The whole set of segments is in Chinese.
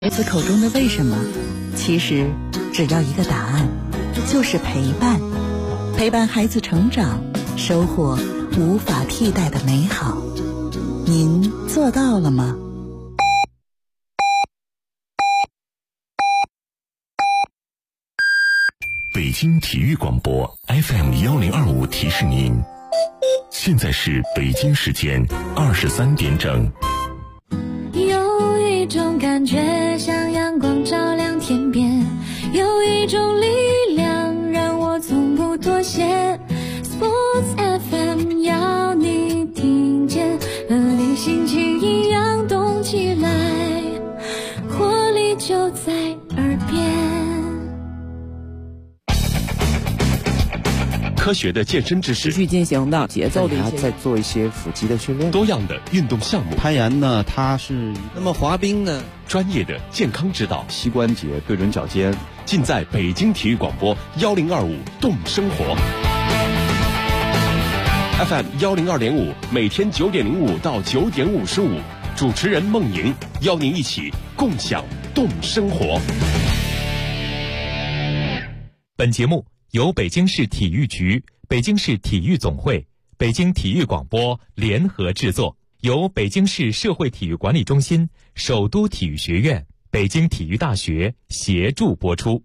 孩子口中的为什么，其实只要一个答案，就是陪伴。陪伴孩子成长，收获无法替代的美好。您做到了吗？ 北京体育广播 FM1025提示您，现在是北京时间23点整。 有一种感觉像阳光照亮天边，有一种力量让我从不妥协。 Sports FM 要你听见，和你心情一样动起来，活力就在耳边。 科学的健身知识， 持续进行的节奏的一些， 在做一些腹肌的训练， 多样的运动项目， 攀岩呢，它是那么滑冰呢， 专业的健康指导， 膝关节对准脚尖， 尽在北京体育广播1025动生活 FM102.5，每天9点05到9点55，主持人孟莹邀您一起共享动生活。 本节目由北京市体育局、北京市体育总会、北京体育广播联合制作，由北京市社会体育管理中心、首都体育学院、北京体育大学协助播出。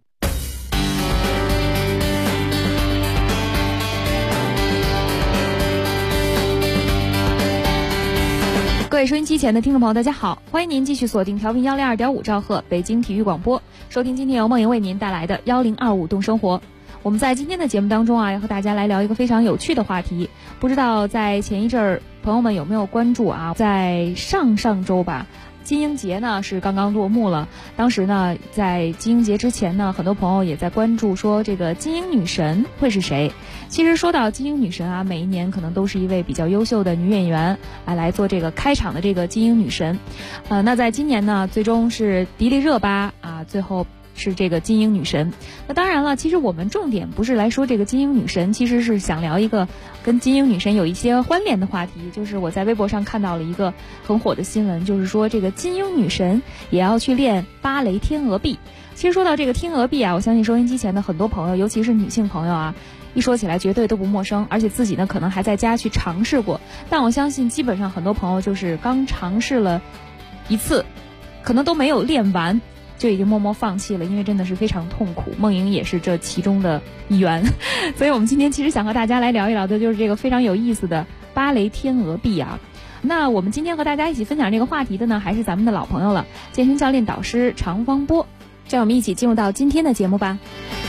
各位收音机前的听众朋友，大家好，欢迎您继续锁定调频102.5兆赫北京体育广播，收听今天由梦莹为您带来的1025动生活。我们在今天的节目当中啊，要和大家来聊一个非常有趣的话题。不知道在前一阵儿，朋友们有没有关注啊？在上周吧，金鹰节呢是刚刚落幕了。当时呢，在金鹰节之前呢，很多朋友也在关注说这个金鹰女神会是谁。其实说到金鹰女神啊，每一年可能都是一位比较优秀的女演员来做这个开场的这个金鹰女神。那在今年呢，最终是迪丽热巴啊，最后是这个金鹰女神。那当然了，其实我们重点不是来说这个金鹰女神，其实是想聊一个跟金鹰女神有一些关联的话题。就是我在微博上看到了一个很火的新闻，就是说这个金鹰女神也要去练芭蕾天鹅臂。其实说到这个天鹅臂啊，我相信收音机前的很多朋友，尤其是女性朋友啊，一说起来绝对都不陌生，而且自己呢可能还在家去尝试过。但我相信基本上很多朋友就是刚尝试了一次，可能都没有练完就已经默默放弃了，因为真的是非常痛苦。梦莹也是这其中的一员，所以我们今天其实想和大家来聊一聊的就是这个非常有意思的芭蕾天鹅臂啊。那我们今天和大家一起分享这个话题的呢，还是咱们的老朋友了，健身教练导师常方波。让我们一起进入到今天的节目吧。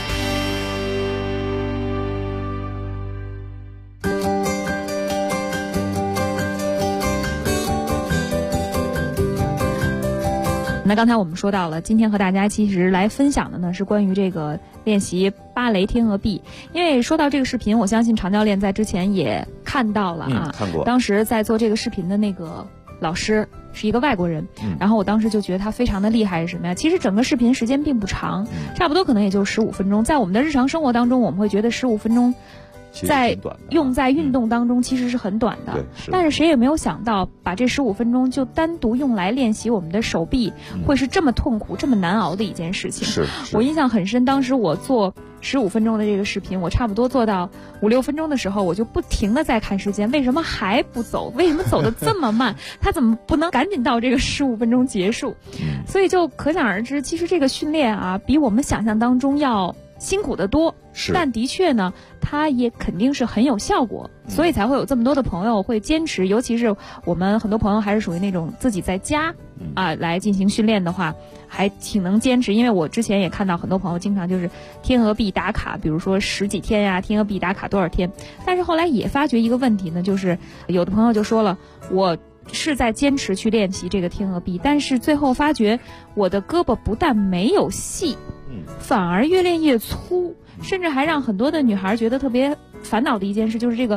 那刚才我们说到了，今天和大家其实来分享的呢是关于这个练习芭蕾天鹅臂。因为说到这个视频，我相信常教练在之前也看到了啊， 看过。 当时在做这个视频的那个老师是一个外国人，然后我当时就觉得他非常的厉害是什么呀？其实整个视频时间并不长，差不多可能也就15分钟。在我们的日常生活当中，我们会觉得15分钟用在运动当中其实是很短的，但是谁也没有想到把这15分钟就单独用来练习我们的手臂，会是这么痛苦这么难熬的一件事情。 是我印象很深，当时我做15分钟的这个视频，我差不多做到5-6分钟的时候，我就不停的在看时间，为什么还不走？为什么走得这么慢？他怎么不能赶紧到这个15分钟结束？所以就可想而知，其实这个训练啊，比我们想象当中要辛苦得多，但的确呢，它也肯定是很有效果，所以才会有这么多的朋友会坚持。尤其是我们很多朋友还是属于那种自己在家来进行训练的话，还挺能坚持。因为我之前也看到很多朋友经常就是天鹅臂打卡，比如说10几天呀，天鹅臂打卡多少天。但是后来也发觉一个问题呢，就是有的朋友就说了，我是在坚持去练习这个天鹅臂，但是最后发觉我的胳膊不但没有细，反而越练越粗，甚至还让很多的女孩觉得特别烦恼的一件事，就是这个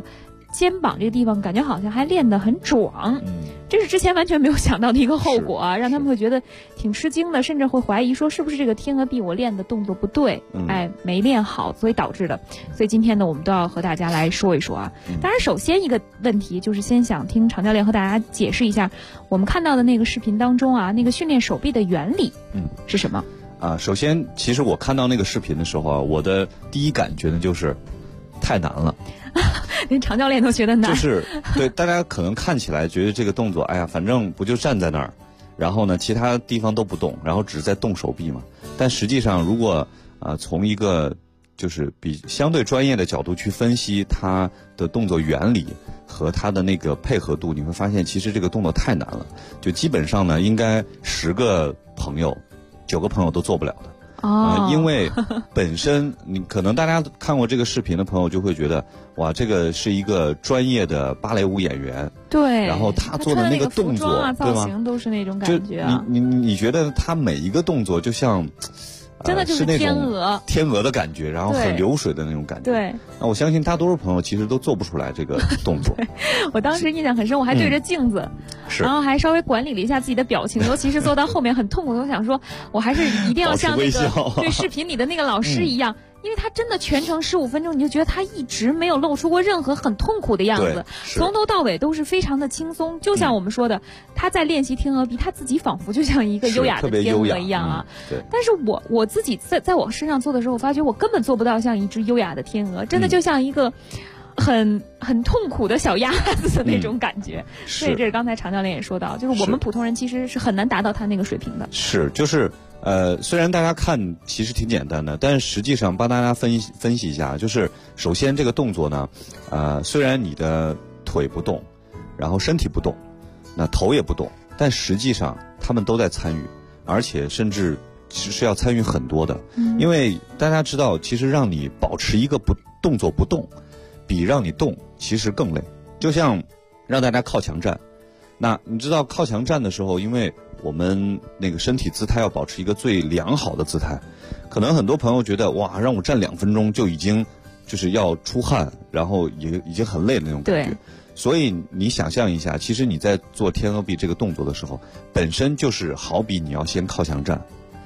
肩膀这个地方感觉好像还练得很壮，这是之前完全没有想到的一个后果啊，让他们会觉得挺吃惊的，甚至会怀疑说是不是这个天鹅臂我练的动作不对，没练好，所以导致的。所以今天呢，我们都要和大家来说一说啊。当然，首先一个问题就是先想听常教练和大家解释一下，我们看到的那个视频当中啊，那个训练手臂的原理是什么？ 首先，其实我看到那个视频的时候啊，我的第一感觉呢就是太难了。 连常教练都觉得难， 就是对大家可能看起来觉得这个动作，哎呀，反正不就站在那儿，然后呢，其他地方都不动，然后只是在动手臂嘛。但实际上，如果从一个就是比相对专业的角度去分析它的动作原理和它的那个配合度，你会发现其实这个动作太难了，就基本上呢，应该10个朋友9个朋友都做不了的。因为本身你可能大家看过这个视频的朋友就会觉得，哇，这个是一个专业的芭蕾舞演员， 对， 然后他做的那个动作对吧，造型都是那种感觉啊。 你觉得他每一个动作就像真的就是天鹅的感觉，然后很流水的那种感觉。 对， 那我相信大多数朋友其实都做不出来这个动作。 我当时印象很深，我还对着镜子，然后还稍微管理了一下自己的表情，尤其是做到后面很痛苦的，我想说，我还是一定要像那个对视频里的那个老师一样。因为他真的全程15分钟，你就觉得他一直没有露出过任何很痛苦的样子，从头到尾都是非常的轻松。就像我们说的，他在练习天鹅臂，他自己仿佛就像一个优雅的天鹅一样啊。但是我自己在我身上做的时候，我发觉我根本做不到像一只优雅的天鹅，真的就像一个很痛苦的小鸭子的那种感觉。所以这是刚才常教练也说到，就是我们普通人其实是很难达到他那个水平的。 就是虽然大家看其实挺简单的，但是实际上帮大家分析一下，就是首先这个动作呢，虽然你的腿不动，然后身体不动，那头也不动，但实际上他们都在参与，而且甚至是要参与很多的。因为大家知道，其实让你保持一个动作不动，比让你动其实更累。就像让大家靠墙站，那你知道靠墙站的时候，因为我们那个身体姿态要保持一个最良好的姿态，可能很多朋友觉得哇，让我站2分钟就已经就是要出汗，然后也已经很累的那种感觉。所以你想象一下，其实你在做天鹅臂这个动作的时候，本身就是好比你要先靠墙站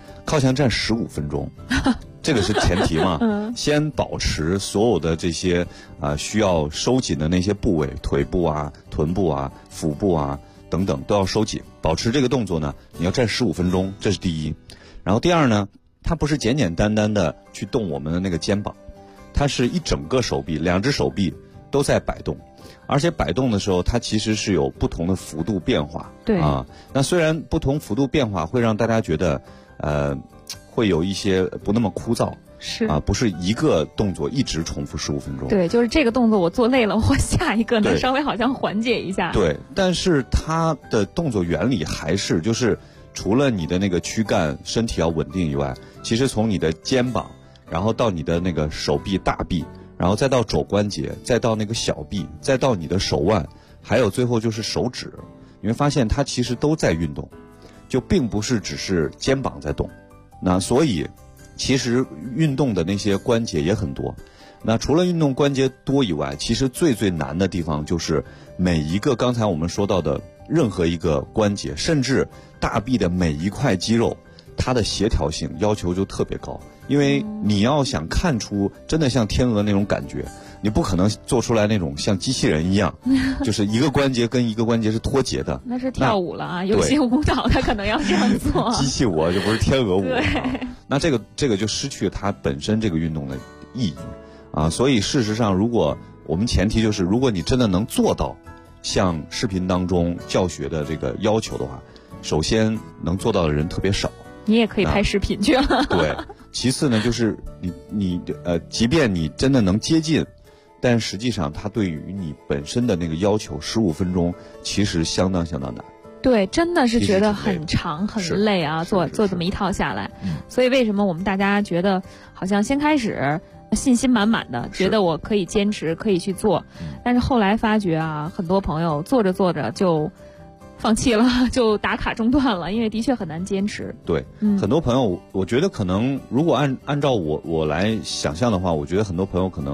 15分钟，这个是前提嘛。先保持所有的这些需要收紧的那些部位，腿部啊、臀部啊、腹部啊等等都要收紧，保持这个动作呢，你要站15分钟，这是第一。然后第二呢，它不是简简单单的去动我们的那个肩膀，它是一整个手臂，2只手臂都在摆动，而且摆动的时候，它其实是有不同的幅度变化。 对那虽然不同幅度变化会让大家觉得会有一些不那么枯燥。不是一个动作一直重复15分钟。 对，就是这个动作我做累了，我下一个呢稍微好像缓解一下。 对，但是它的动作原理还是就是除了你的那个躯干身体要稳定以外，其实从你的肩膀，然后到你的那个手臂大臂，然后再到肘关节，再到那个小臂，再到你的手腕，还有最后就是手指，你会发现它其实都在运动，就并不是只是肩膀在动。那所以其实运动的那些关节也很多，那除了运动关节多以外，其实最难的地方就是每一个刚才我们说到的任何一个关节，甚至大臂的每一块肌肉，它的协调性要求就特别高。因为你要想看出真的像天鹅那种感觉，你不可能做出来那种像机器人一样，就是一个关节跟一个关节是脱节的。 那是跳舞了啊，有些舞蹈它可能要这样做。 机器舞就不是天鹅舞那这个就失去它本身这个运动的意义所以事实上，如果我们前提就是，如果你真的能做到像视频当中教学的这个要求的话，首先能做到的人特别少。 你也可以拍视频去了。 对，其次呢，就是你即便你真的能接近，但实际上它对于你本身的那个要求15分钟，其实相当难。 对，真的是觉得很长很累啊，做这么一套下来。所以为什么我们大家觉得好像先开始信心满满的，觉得我可以坚持，可以去做，但是后来发觉啊，很多朋友做着就放弃了，就打卡中断了，因为的确很难坚持。 对，很多朋友，我觉得可能如果按照我来想象的话，我觉得很多朋友可能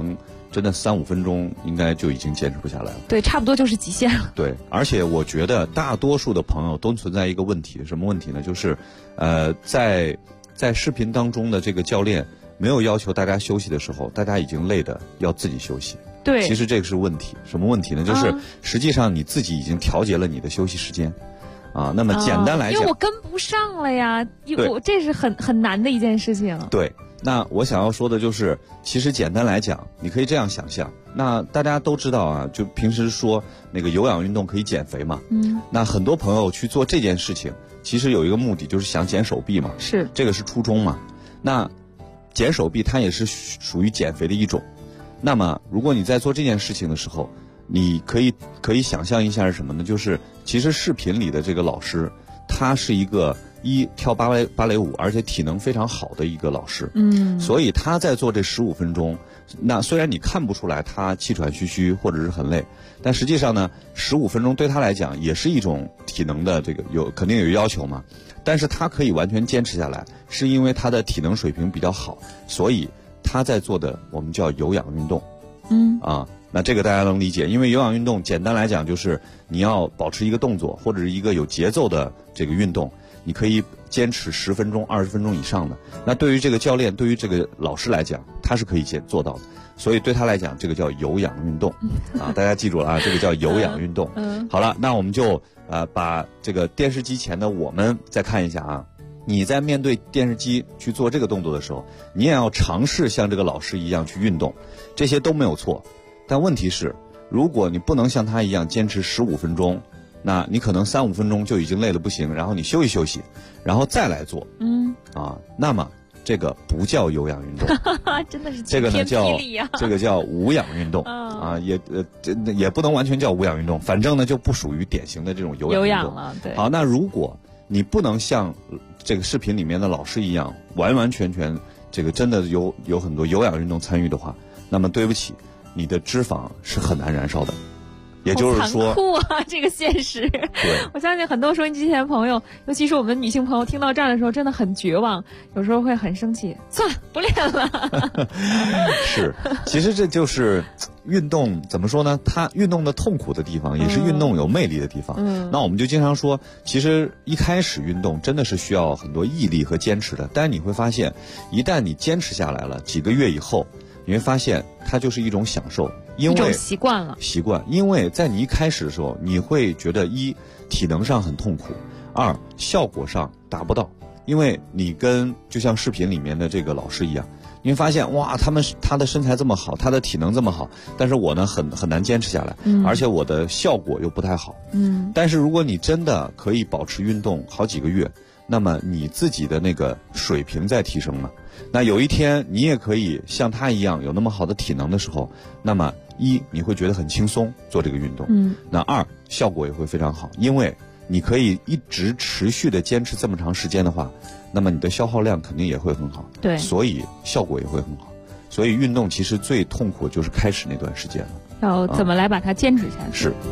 真的3-5分钟应该就已经坚持不下来了。 对，差不多就是极限了。 对，而且我觉得大多数的朋友都存在一个问题，什么问题呢？就是，在视频当中的这个教练没有要求大家休息的时候，大家已经累得要自己休息。 对， 其实这个是问题。什么问题呢？就是实际上你自己已经调节了你的休息时间。那么简单来讲， 因为我跟不上了呀，这是很难的一件事情。 对，那我想要说的就是，其实简单来讲，你可以这样想象。那大家都知道啊，就平时说那个有氧运动可以减肥嘛。那很多朋友去做这件事情，其实有一个目的，就是想减手臂嘛。 是， 这个是初衷嘛。那减手臂它也是属于减肥的一种。那么如果你在做这件事情的时候，你可以想象一下是什么呢？就是其实视频里的这个老师，他是一个跳芭蕾舞，而且体能非常好的一个老师。所以他在做这15分钟，那虽然你看不出来他气喘吁吁或者是很累，但实际上呢，15分钟对他来讲也是一种体能的这个肯定有要求嘛。但是他可以完全坚持下来，是因为他的体能水平比较好，所以他在做的我们叫有氧运动。那这个大家能理解，因为有氧运动简单来讲就是你要保持一个动作或者是一个有节奏的这个运动，你可以坚持10分钟、20分钟以上的。那对于这个教练，对于这个老师来讲，他是可以做到的，所以对他来讲，这个叫有氧运动大家记住了啊，这个叫有氧运动。好了，那我们就把这个电视机前的我们再看一下啊。你在面对电视机去做这个动作的时候，你也要尝试像这个老师一样去运动，这些都没有错。但问题是，如果你不能像他一样坚持15分钟，那你可能3-5分钟就已经累得不行，然后你休息休息，然后再来做。那么这个不叫有氧运动， 真的是这个呢这个叫无氧运动也不能完全叫无氧运动，反正呢就不属于典型的这种有氧运动了。对， 好，那如果你不能像这个视频里面的老师一样完完全全这个真的有很多有氧运动参与的话，那么对不起，你的脂肪是很难燃烧的。也就是说， 残酷啊，这个现实。 对， 我相信很多收音机前的朋友，尤其是我们女性朋友，听到这儿的时候真的很绝望，有时候会很生气，算了，不练了。 是，其实这就是运动怎么说呢？它运动的痛苦的地方，也是运动有魅力的地方。那我们就经常说，其实一开始运动真的是需要很多毅力和坚持的，但是你会发现，一旦你坚持下来了，几个月以后，你会发现它就是一种享受。因为一种习惯， 因为在你一开始的时候，你会觉得1体能上很痛苦，2效果上达不到，因为你就像视频里面的这个老师一样，你会发现哇，他的身材这么好，他的体能这么好，但是我呢很难坚持下来，而且我的效果又不太好。但是如果你真的可以保持运动好几个月，那么你自己的那个水平在提升了。那有一天你也可以像他一样有那么好的体能的时候，那么1你会觉得很轻松做这个运动，那2效果也会非常好，因为你可以一直持续的坚持这么长时间的话，那么你的消耗量肯定也会很好， 对， 所以效果也会很好。所以运动其实最痛苦就是开始那段时间了， 要怎么来把它坚持下去。 是。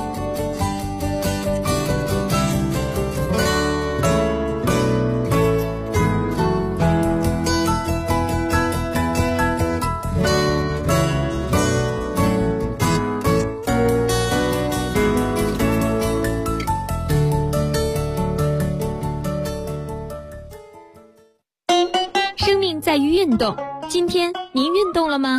在于运动，今天您运动了吗？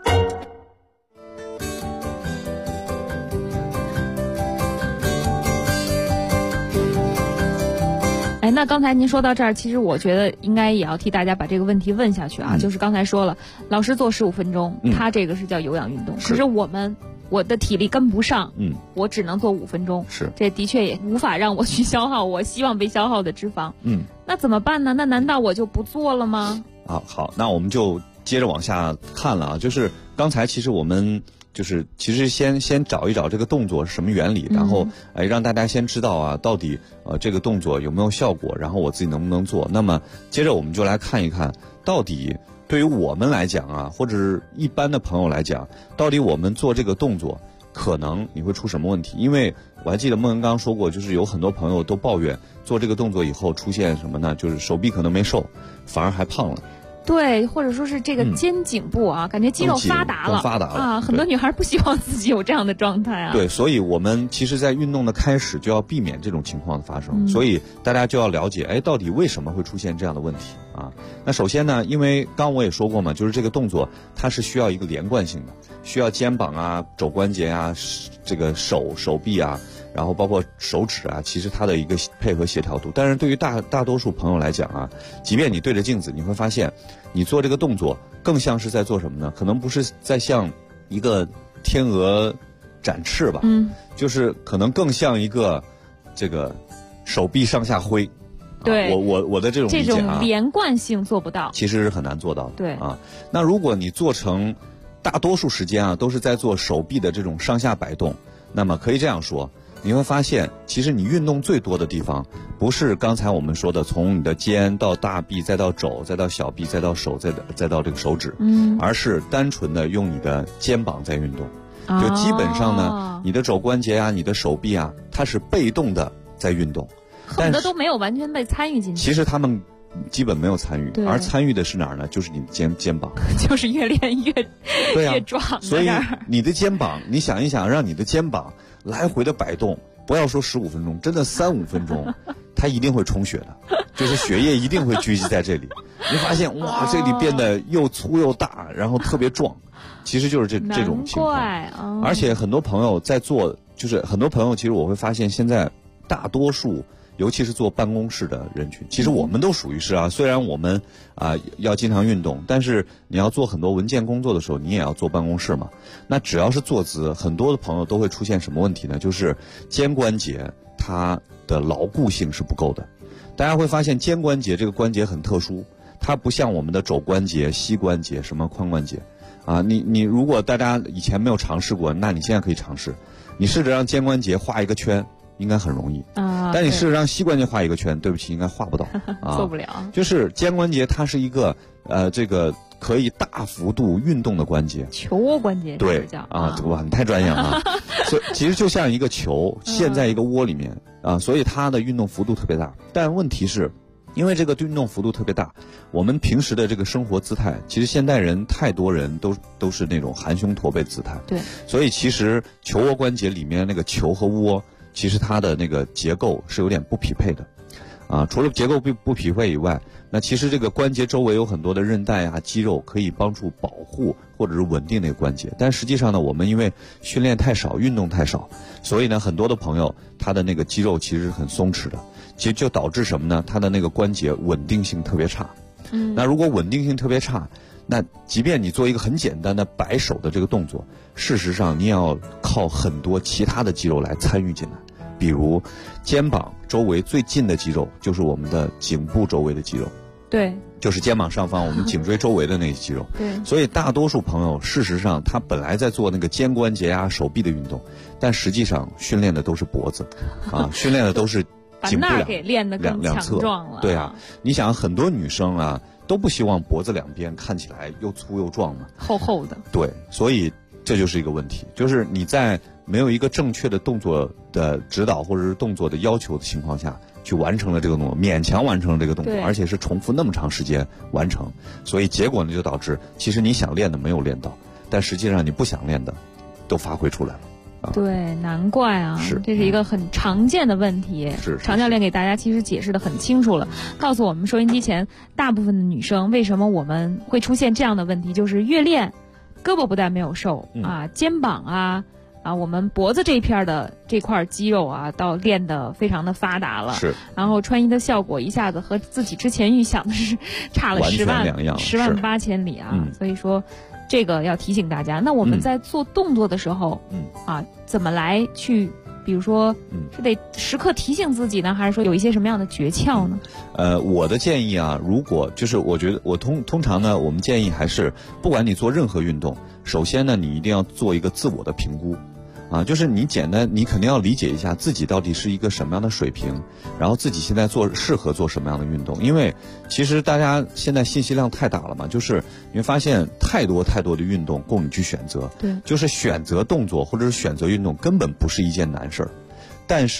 那刚才您说到这儿，其实我觉得应该也要替大家把这个问题问下去啊。就是刚才说了，老师做15分钟，他这个是叫有氧运动，可是我的体力跟不上，我只能做5分钟， 是， 这的确也无法让我去消耗我希望被消耗的脂肪，那怎么办呢？那难道我就不做了吗？ 好，那我们就接着往下看了啊。就是刚才其实我们就是其实先找一找这个动作是什么原理，然后让大家先知道啊，到底这个动作有没有效果，然后我自己能不能做。那么接着我们就来看一看，到底对于我们来讲啊，或者是一般的朋友来讲，到底我们做这个动作可能你会出什么问题？因为我还记得孟恩刚说过，就是有很多朋友都抱怨做这个动作以后出现什么呢？就是手臂可能没瘦，反而还胖了。 对，或者说是这个肩颈部啊，感觉肌肉发达了， 更发达了啊，很多女孩不希望自己有这样的状态啊。 对，所以我们其实在运动的开始就要避免这种情况的发生，所以大家就要了解，到底为什么会出现这样的问题啊？那首先呢，因为刚我也说过嘛，就是这个动作它是需要一个连贯性的，需要肩膀啊、肘关节啊、这个手臂啊，然后包括手指啊，其实它的一个配合协调度。但是对于大多数朋友来讲啊，即便你对着镜子，你会发现你做这个动作更像是在做什么呢？可能不是在像一个天鹅展翅吧，就是可能更像一个这个手臂上下挥。 对， 我的这种理解啊， 这种连贯性做不到， 其实是很难做到的。 对啊，那如果你做成大多数时间啊都是在做手臂的这种上下摆动，那么可以这样说，你会发现其实你运动最多的地方不是刚才我们说的从你的肩到大臂再到肘再到小臂再到手再到这个手指，而是单纯的用你的肩膀在运动。就基本上呢，你的肘关节啊，你的手臂啊，它是被动的在运动， 恨不得都没有完全被参与进去。 其实他们基本没有参与，而参与的是哪儿呢？就是你的肩膀， 就是越练越壮。 所以你的肩膀，你想一想，让你的肩膀来回的摆动，不要说15分钟，真的3-5分钟，它一定会充血的，就是血液一定会聚集在这里。你发现哇，这里变得又粗又大，然后特别壮，其实就是这种情况。而且很多朋友在做，就是很多朋友其实我会发现现在大多数。尤其是做办公室的人群，其实我们都属于是啊。虽然我们要经常运动，但是你要做很多文件工作的时候，你也要坐办公室嘛。那只要是坐姿，很多的朋友都会出现什么问题呢？就是肩关节它的牢固性是不够的。大家会发现肩关节这个关节很特殊，它不像我们的肘关节、膝关节、什么髋关节啊。你如果大家以前没有尝试过，那你现在可以尝试，你试着让肩关节画一个圈。应该很容易但你试着让膝关节画一个圈，对不起，应该画不到做不了。 就是肩关节它是一个这个可以大幅度运动的关节， 球窝关节对哇，你太专业了啊！所以其实就像一个球陷在一个窝里面所以它的运动幅度特别大。但问题是，因为这个运动幅度特别大，我们平时的这个生活姿态，其实现代人太多人都是那种含胸驼背姿态， 对， 所以其实球窝关节里面那个球和窝。其实它的那个结构是有点不匹配的，除了结构不匹配以外，那其实这个关节周围有很多的韧带啊、肌肉可以帮助保护或者是稳定那个关节。但实际上呢，我们因为训练太少、运动太少，所以呢，很多的朋友他的那个肌肉其实是很松弛的，其实就导致什么呢？他的那个关节稳定性特别差。那如果稳定性特别差，那即便你做一个很简单的摆手的这个动作，事实上你也要靠很多其他的肌肉来参与进来，比如肩膀周围最近的肌肉就是我们的颈部周围的肌肉， 对， 就是肩膀上方我们颈椎周围的那些肌肉。 对， 所以大多数朋友事实上他本来在做那个肩关节啊、手臂的运动，但实际上训练的都是脖子训练的都是颈部给练得更强壮了。 对啊，你想很多女生都不希望脖子两边看起来又粗又壮嘛， 厚厚的。 对，所以这就是一个问题，就是你在没有一个正确的动作的指导或者是动作的要求的情况下去完成了这个动作，勉强完成了这个动作，而且是重复那么长时间完成，所以结果呢就导致其实你想练的没有练到，但实际上你不想练的都发挥出来了。 对，难怪啊，这是一个很常见的问题。 是常教练给大家其实解释的很清楚了，告诉我们收音机前大部分的女生为什么我们会出现这样的问题，就是越练，胳膊不但没有瘦肩膀我们脖子这一片的这块肌肉到练得非常的发达了， 是， 然后穿衣的效果一下子和自己之前预想的是差了10万8千里所以说。这个要提醒大家，那我们在做动作的时候，怎么来去，比如说，是得时刻提醒自己呢，还是说有一些什么样的诀窍呢？ 我的建议如果就是我觉得我通常呢，我们建议还是不管你做任何运动，首先呢，你一定要做一个自我的评估。就是你你肯定要理解一下自己到底是一个什么样的水平，然后自己现在适合做什么样的运动。因为其实大家现在信息量太大了嘛，就是你会发现太多的运动供你去选择。 对， 就是选择动作或者是选择运动根本不是一件难事儿，但是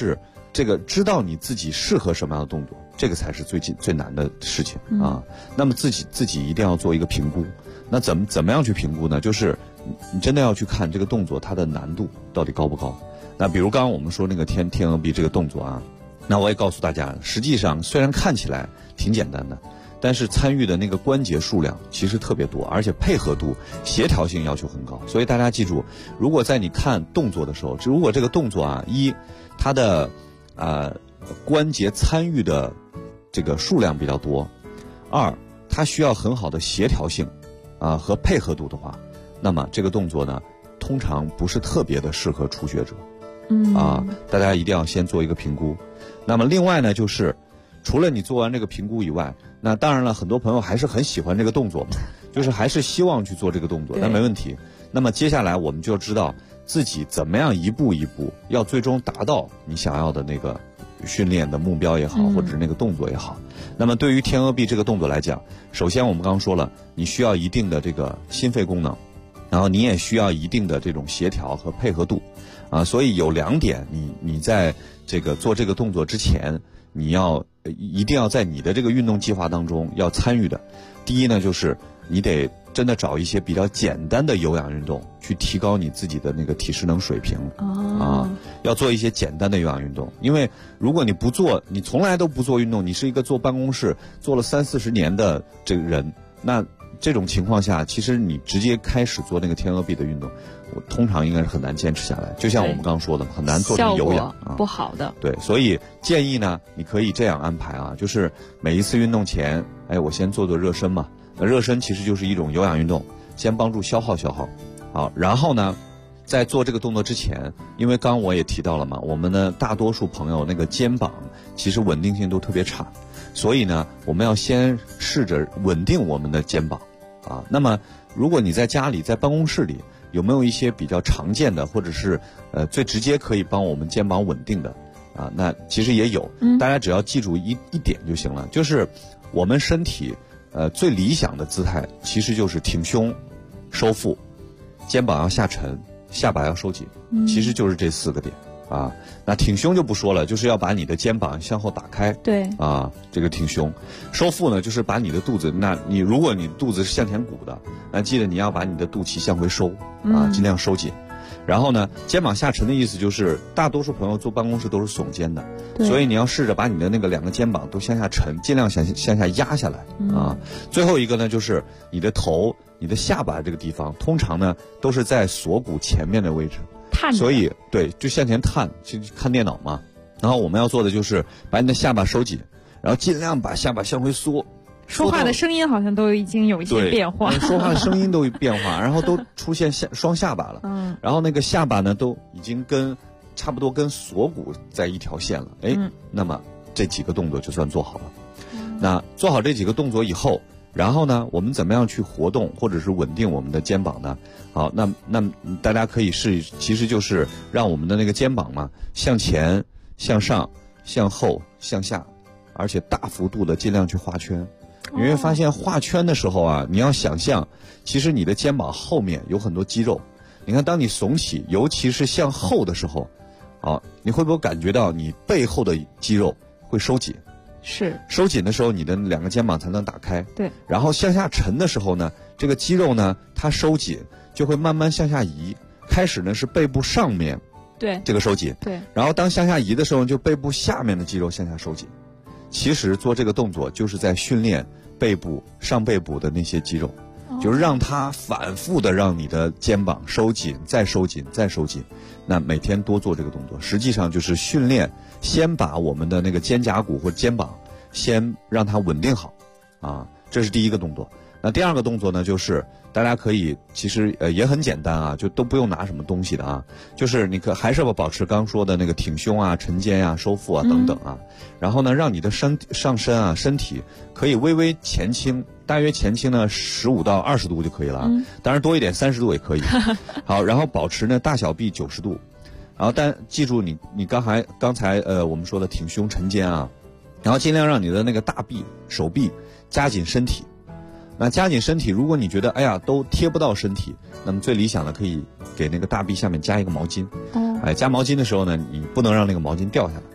这个知道你自己适合什么样的动作，这个才是最难的事情啊。那么自己一定要做一个评估。那怎么样去评估呢？就是你真的要去看这个动作它的难度到底高不高。那比如刚刚我们说那个天鹅臂这个动作啊，那我也告诉大家，实际上虽然看起来挺简单的，但是参与的那个关节数量其实特别多，而且配合度、协调性要求很高。所以大家记住，如果在你看动作的时候，如果这个动作啊，它的关节参与的这个数量比较多，二它需要很好的协调性和配合度的话，那么这个动作呢，通常不是特别的适合初学者。大家一定要先做一个评估。那么另外呢，就是除了你做完这个评估以外，那当然了，很多朋友还是很喜欢这个动作嘛，就是还是希望去做这个动作，那没问题。那么接下来我们就知道自己怎么样一步一步要最终达到你想要的那个训练的目标也好，或者是那个动作也好。那么对于天鹅臂这个动作来讲，首先我们刚刚说了，你需要一定的这个心肺功能，然后你也需要一定的这种协调和配合度所以有2点，你在这个做这个动作之前，你一定要在你的这个运动计划当中要参与的。第一呢，就是你得真的找一些比较简单的有氧运动，去提高你自己的那个体适能水平要做一些简单的有氧运动。因为如果你不做，你从来都不做运动，你是一个坐办公室做了30-40年的这个人，那这种情况下，其实你直接开始做那个天鹅臂的运动，我通常应该是很难坚持下来。就像我们刚刚说的，很难做成有氧不好的。 对，所以建议呢，你可以这样安排就是每一次运动前，我先做热身嘛。那热身其实就是一种有氧运动，先帮助消耗。好，然后呢，在做这个动作之前，因为刚刚我也提到了嘛，我们的大多数朋友那个肩膀其实稳定性都特别差，所以呢，我们要先试着稳定我们的肩膀那么如果你在家里在办公室里，有没有一些比较常见的或者是最直接可以帮我们肩膀稳定的那其实也有，大家只要记住一点就行了，就是我们身体最理想的姿态其实就是挺胸、收腹、肩膀要下沉、下巴要收紧，其实就是这4个点那挺胸就不说了，就是要把你的肩膀向后打开， 对这个挺胸。收腹呢，就是把你的肚子，那如果你肚子是向前鼓的，那记得你要把你的肚脐向回收尽量收紧。然后呢，肩膀下沉的意思就是大多数朋友坐办公室都是耸肩的，所以你要试着把你的那个2个肩膀都向下沉，尽量向下压下来最后一个呢，就是你的头、你的下巴这个地方，通常呢都是在锁骨前面的位置，所以对，就向前探，去看电脑嘛。然后我们要做的就是把你的下巴收紧，然后尽量把下巴向回缩。 说话的声音好像都已经有一些变化， 说话的声音都有变化，然后都出现双下巴了。然后那个下巴呢，都已经差不多跟锁骨在一条线了。那么这几个动作就算做好了。那做好这几个动作以后，然后呢，我们怎么样去活动或者是稳定我们的肩膀呢？好，那大家可以试，其实就是让我们的那个肩膀嘛，向前、向上、向后、向下，而且大幅度的尽量去画圈。你会发现画圈的时候你要想象，其实你的肩膀后面有很多肌肉。你看，当你耸起，尤其是向后的时候，你会不会感觉到你背后的肌肉会收紧？ 是， 收紧的时候，你的2个肩膀才能打开。 对。 然后向下沉的时候呢，这个肌肉呢，它收紧就会慢慢向下移。开始呢是背部上面， 对， 这个收紧。 对。 然后当向下移的时候，就背部下面的肌肉向下收紧。其实做这个动作就是在训练上背部的那些肌肉，就是让它反复的让你的肩膀收紧，再收紧，再收紧。那每天多做这个动作，实际上就是训练，先把我们的那个肩胛骨或者肩膀先让它稳定好这是第一个动作。那第2个动作呢，就是大家可以其实也很简单就都不用拿什么东西的就是你还是要保持刚说的那个挺胸沉肩收腹等等然后呢，让你的上身身体可以微微前倾，大约前倾呢15到20度就可以了当然多一点30度也可以好，然后保持呢大小臂90度，然后但记住你刚才我们说的挺胸沉肩然后尽量让你的那个大臂手臂夹紧身体。那夹紧身体，如果你觉得都贴不到身体，那么最理想的可以给那个大臂下面加一个毛巾。加毛巾的时候呢，你不能让那个毛巾掉下来。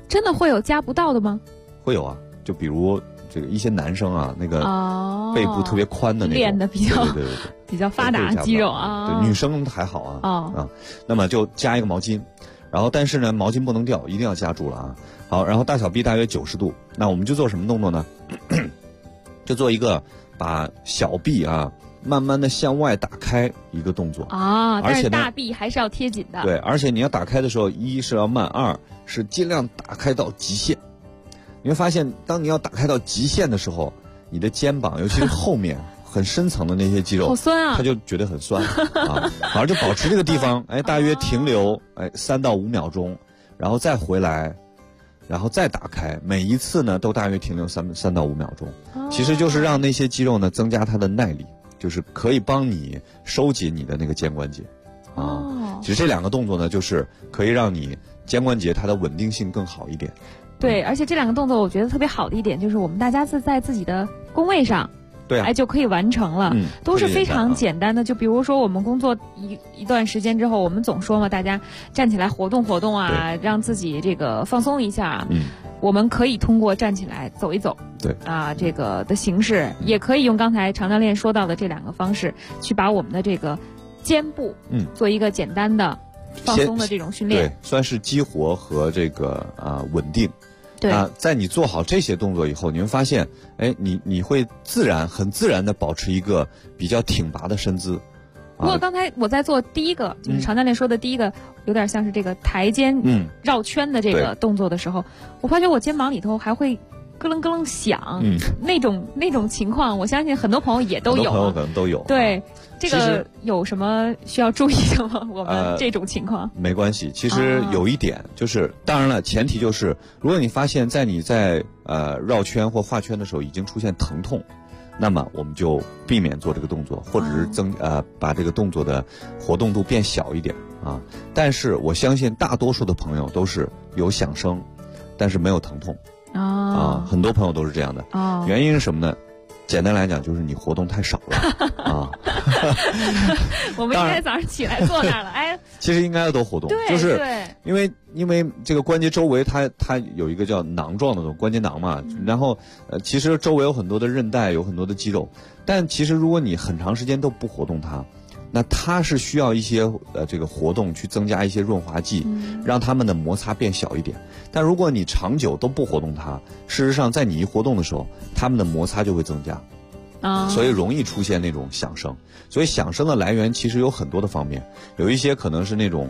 真的会有夹不到的吗？ 会有啊，就比如这个一些男生啊，那个背部特别宽的那种， 练的比较对比较发达肌肉啊。 对，女生还好啊。那么就加一个毛巾，然后但是呢，毛巾不能掉，一定要夹住了啊。好，然后大小臂大约90度，那我们就做什么动作呢？就做一个把小臂啊慢慢的向外打开一个动作啊，但是而且大臂还是要贴紧的。 对，而且你要打开的时候，一是要慢，二是尽量打开到极限。你会发现，当你要打开到极限的时候，你的肩膀，尤其是后面很深层的那些肌肉， 好酸啊， 它就觉得很酸啊。反而就保持这个地方，大约停留3到5秒钟，然后再回来，然后再打开，每一次呢都大约停留3到5秒钟。其实就是让那些肌肉呢增加它的耐力，就是可以帮你收紧你的那个肩关节啊。其实这2个动作呢，就是可以让你肩关节它的稳定性更好一点。 对，而且这2个动作我觉得特别好的一点就是我们大家是在自己的工位上， 对啊， 就可以完成了，都是非常简单的。就比如说我们工作一段时间之后，我们总说嘛，大家站起来活动活动啊，让自己这个放松一下。我们可以通过站起来走一走， 对啊，这个的形式，也可以用刚才常教练说到的这2个方式，去把我们的这个肩部，做一个简单的放松的这种训练， 对，算是激活和这个稳定。 对， 在你做好这些动作以后，你会发现，你会很自然的保持一个比较挺拔的身姿。 不过刚才我在做第一个，就是常教练说的第一个，有点像是这个抬肩绕圈的这个动作的时候，我发觉我肩膀里头还会咯楞咯楞响，那种情况，我相信很多朋友也都有， 很多朋友可能都有。 对，这个有什么需要注意的吗？我们这种情况没关系。其实有一点就是，当然了，前提就是，如果你发现你在绕圈或画圈的时候已经出现疼痛，那么我们就避免做这个动作，或者是把这个动作的活动度变小一点啊。但是我相信大多数的朋友都是有响声，但是没有疼痛很多朋友都是这样的原因是什么呢？简单来讲，就是你活动太少了啊。 我们应该早上起来坐那儿了， 其实应该要多活动，就是因为这个关节周围它有一个叫囊状的这种关节囊嘛，然后其实周围有很多的韧带，有很多的肌肉，但其实如果你很长时间都不活动它，那它是需要一些这个活动去增加一些润滑剂，让它们的摩擦变小一点。但如果你长久都不活动它，事实上在你一活动的时候，它们的摩擦就会增加，所以容易出现那种响声。所以响声的来源其实有很多的方面，有一些可能是那种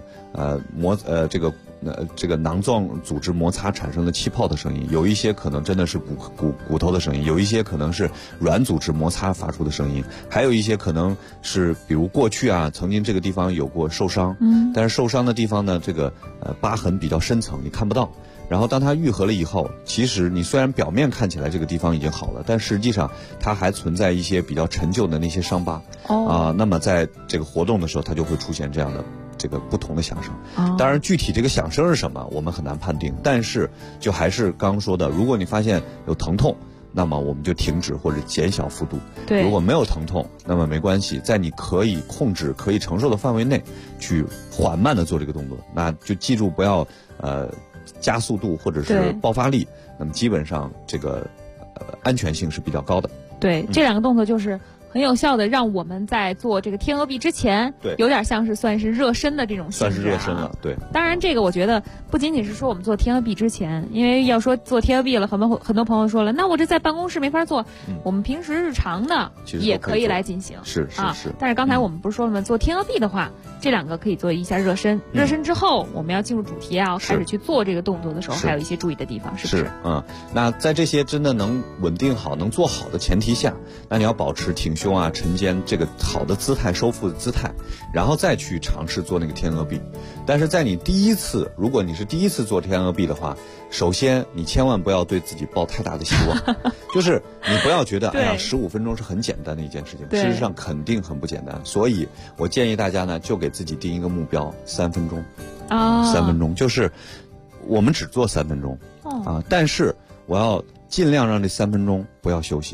这个囊状组织摩擦产生的气泡的声音，有一些可能真的是骨头的声音，有一些可能是软组织摩擦发出的声音，还有一些可能是比如过去曾经这个地方有过受伤，但是受伤的地方呢，这个疤痕比较深层，你看不到。然后当它愈合了以后，其实你虽然表面看起来这个地方已经好了，但实际上它还存在一些比较陈旧的那些伤疤那么在这个活动的时候，它就会出现这样的这个不同的响声。当然具体这个响声是什么我们很难判定，但是就还是刚刚说的，如果你发现有疼痛，那么我们就停止或者减小幅度。 对， 如果没有疼痛，那么没关系，在你可以控制可以承受的范围内去缓慢的做这个动作。那就记住不要加速度或者是爆发力，那么基本上这个安全性是比较高的。 对，这2个动作就是很有效的，让我们在做这个天鹅臂之前，有点像是算是热身的这种性质， 算是热身了。对， 当然这个我觉得不仅仅是说我们做天鹅臂之前，因为要说做天鹅臂了，很多朋友说了，那我这在办公室没法做，我们平时日常的也可以来进行。 是。 但是刚才我们不是说了吗？做天鹅臂的话，这2个可以做一下热身，热身之后我们要进入主题开始去做这个动作的时候，还有一些注意的地方，是不是？ 那在这些真的能稳定好、能做好的前提下，那你要保持挺胸沉肩这个好的姿态、收腹的姿态，然后再去尝试做那个天鹅臂。但是在你如果你是第一次做天鹅臂的话，首先你千万不要对自己抱太大的希望，就是你不要觉得15分钟是很简单的一件事情，事实上肯定很不简单。所以我建议大家呢，就给自己定一个目标，3分钟3分钟，就是我们只做3分钟但是我要尽量让这3分钟不要休息。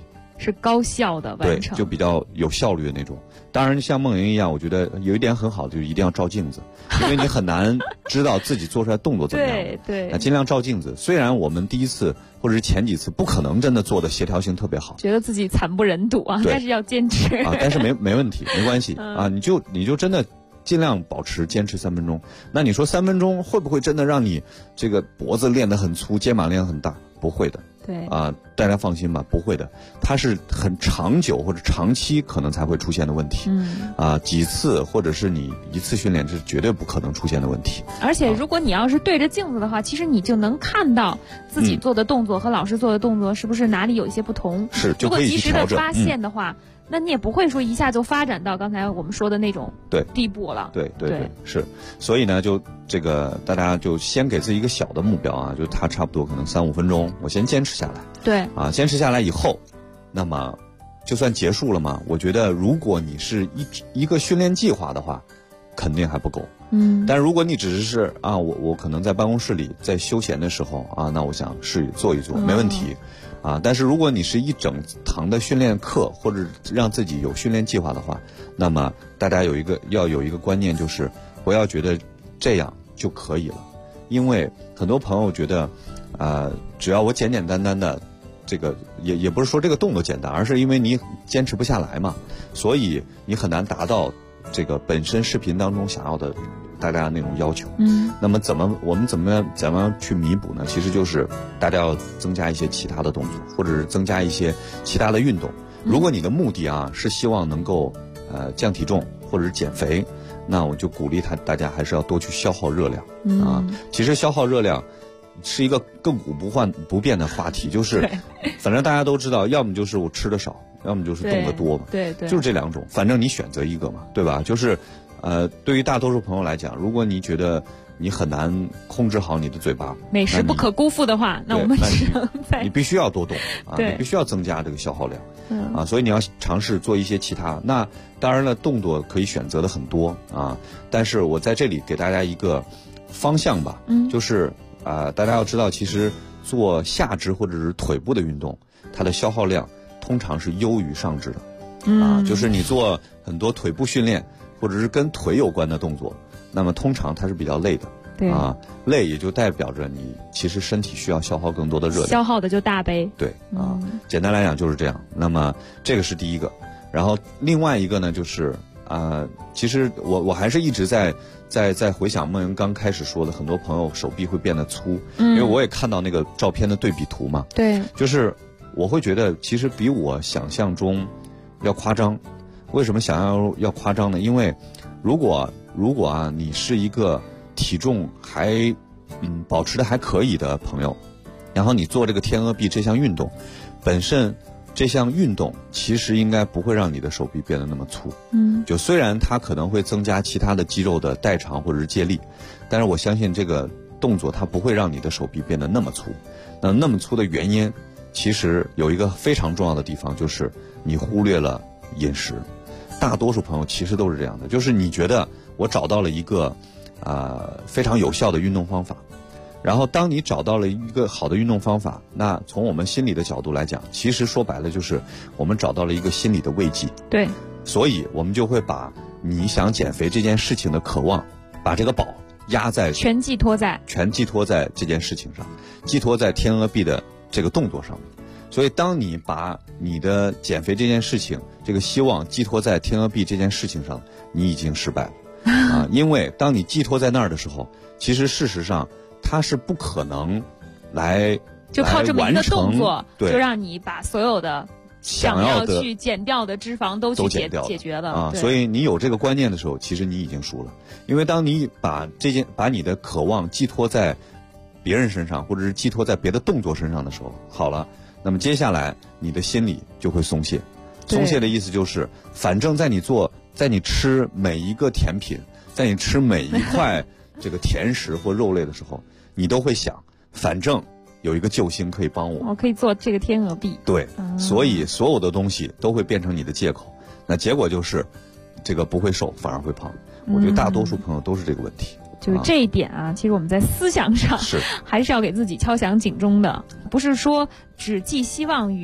是高效的完成， 对，就比较有效率的那种。当然，像梦莹一样，我觉得有一点很好，就是一定要照镜子，因为你很难知道自己做出来动作怎么样。 对， 那尽量照镜子。虽然我们第一次或者是前几次不可能真的做的协调性特别好， 觉得自己惨不忍睹啊，但是要坚持啊，但是没问题，没关系啊，你就真的尽量坚持3分钟。那你说3分钟会不会真的让你这个脖子练得很粗，肩膀练得很大？不会的。 对啊，大家放心吧，不会的，它是很长久或者长期可能才会出现的问题。几次或者是你一次训练，这是绝对不可能出现的问题。 而且如果你要是对着镜子的话，其实你就能看到自己做的动作和老师做的动作是不是哪里有一些不同。 是，就可以去调整。 如果及时的发现的话，那你也不会说一下就发展到刚才我们说的那种地步了。 对，是。所以呢，就这个大家就先给自己一个小的目标啊，就它差不多可能3-5分钟，我先坚持下来。 对啊，坚持下来以后，那么就算结束了嘛。我觉得如果你是一个训练计划的话，肯定还不够。但如果你只是啊，我可能在办公室里在休闲的时候啊，那我想做一做，没问题。啊，但是如果你是一整堂的训练课，或者让自己有训练计划的话，那么大家要有一个观念，就是不要觉得这样就可以了，因为很多朋友觉得，只要我简简单单的，这个也不是说这个动作简单，而是因为你坚持不下来嘛，所以你很难达到这个本身视频当中想要的大家那种要求。那么我们怎么样去弥补呢？其实就是大家要增加一些其他的动作，或者是增加一些其他的运动。如果你的目的啊是希望能够降体重或者是减肥，那我就鼓励大家还是要多去消耗热量啊。其实消耗热量是一个亘古不变的话题，就是反正大家都知道，要么就是我吃的少，要么就是动的多嘛， 对， 就是这两种，反正你选择一个嘛，对吧？就是对于大多数朋友来讲，如果你觉得你很难控制好你的嘴巴， 美食不可辜负的话，那我们只能你必须要多动啊，你必须要增加这个消耗量啊，所以你要尝试做一些其他。那当然了，动作可以选择的很多啊，但是我在这里给大家一个方向吧，就是大家要知道，其实做下肢或者是腿部的运动，它的消耗量通常是优于上肢的就是你做很多腿部训练或者是跟腿有关的动作，那么通常它是比较累的。累也就代表着你其实身体需要消耗更多的热量， 消耗的就大呗。 对简单来讲就是这样。那么这个是第一个，然后另外一个呢，就是其实我还是一直在回想梦莹刚开始说的，很多朋友手臂会变得粗，因为我也看到那个照片的对比图嘛。 对， 就是我会觉得其实比我想象中要夸张。为什么要夸张呢？因为如果你是一个体重还保持的还可以的朋友，然后你做这个天鹅臂这项运动，本身这项运动其实应该不会让你的手臂变得那么粗。就虽然它可能会增加其他的肌肉的代偿或者是借力，但是我相信这个动作它不会让你的手臂变得那么粗。那么粗的原因，其实有一个非常重要的地方，就是你忽略了饮食。大多数朋友其实都是这样的，就是你觉得我找到了一个非常有效的运动方法，然后当你找到了一个好的运动方法，那从我们心理的角度来讲，其实说白了就是我们找到了一个心理的慰藉。 对， 所以我们就会把你想减肥这件事情的渴望，把这个宝全寄托在这件事情上，寄托在天鹅臂的这个动作上面。所以当你把你的减肥这件事情，这个希望寄托在天鹅臂这件事情上，你已经失败了因为当你寄托在那儿的时候，其实事实上它是不可能就靠这么一个动作就让你把所有的想要去减掉的脂肪都去解决了所以你有这个观念的时候，其实你已经输了。因为当你把你的渴望寄托在别人身上，或者是寄托在别的动作身上的时候，好了，那么接下来你的心理就会松懈。松懈的意思就是，反正在你吃每一个甜品，在你吃每一块这个甜食或肉类的时候，你都会想，反正有一个救星可以帮我可以做这个天鹅臂。 对，所以所有的东西都会变成你的借口。那结果就是这个不会瘦反而会胖。我觉得大多数朋友都是这个问题。 就是这一点其实我们在思想上还是要给自己敲响警钟的，不是说只寄希望于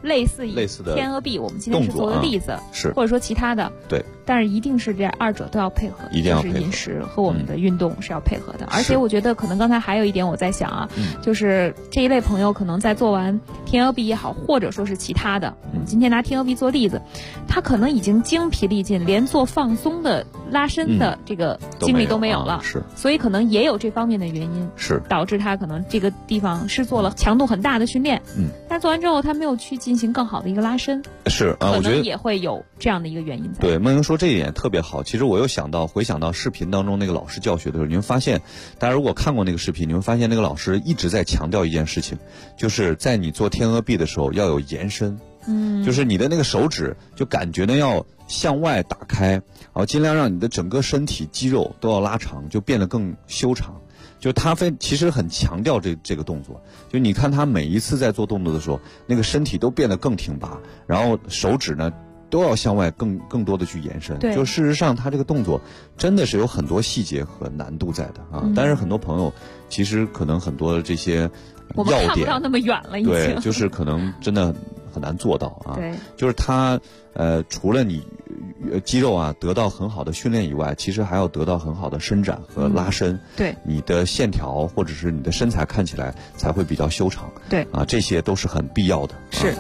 类似的天鹅臂，我们今天是做的例子， 是或者说其他的， 对。 但是一定是这二者都要配合， 一定要配合， 就是饮食和我们的运动是要配合的。而且我觉得可能刚才还有一点我在想啊，就是这一类朋友可能在做完天鹅臂也好，或者说是其他的，今天拿天鹅臂做例子，他可能已经精疲力尽，连做放松的拉伸的这个精力都没有了， 是， 所以可能也有这方面的原因， 是导致他可能这个地方是做了强度很大的训练，但做完之后他没有去进行更好的一个拉伸， 是啊， 可能也会有这样的一个原因在。 对，梦莹说这一点特别好。其实我又回想到视频当中那个老师教学的时候，你会发现，大家如果看过那个视频，你会发现那个老师一直在强调一件事情，就是在你做天鹅臂的时候要有延伸，就是你的那个手指就感觉呢要向外打开，然后尽量让你的整个身体肌肉都要拉长，就变得更修长。就他其实很强调这个动作，就你看他每一次在做动作的时候，那个身体都变得更挺拔，然后手指呢都要向外更多的去延伸。就事实上他这个动作真的是有很多细节和难度在的啊。但是很多朋友其实可能很多这些要点我们看不到那么远了已经， 对，就是可能真的很难做到啊。 对， 就是他除了你肌肉啊得到很好的训练以外，其实还要得到很好的伸展和拉伸， 对， 你的线条或者是你的身材看起来才会比较修长， 对啊，这些都是很必要的。 是。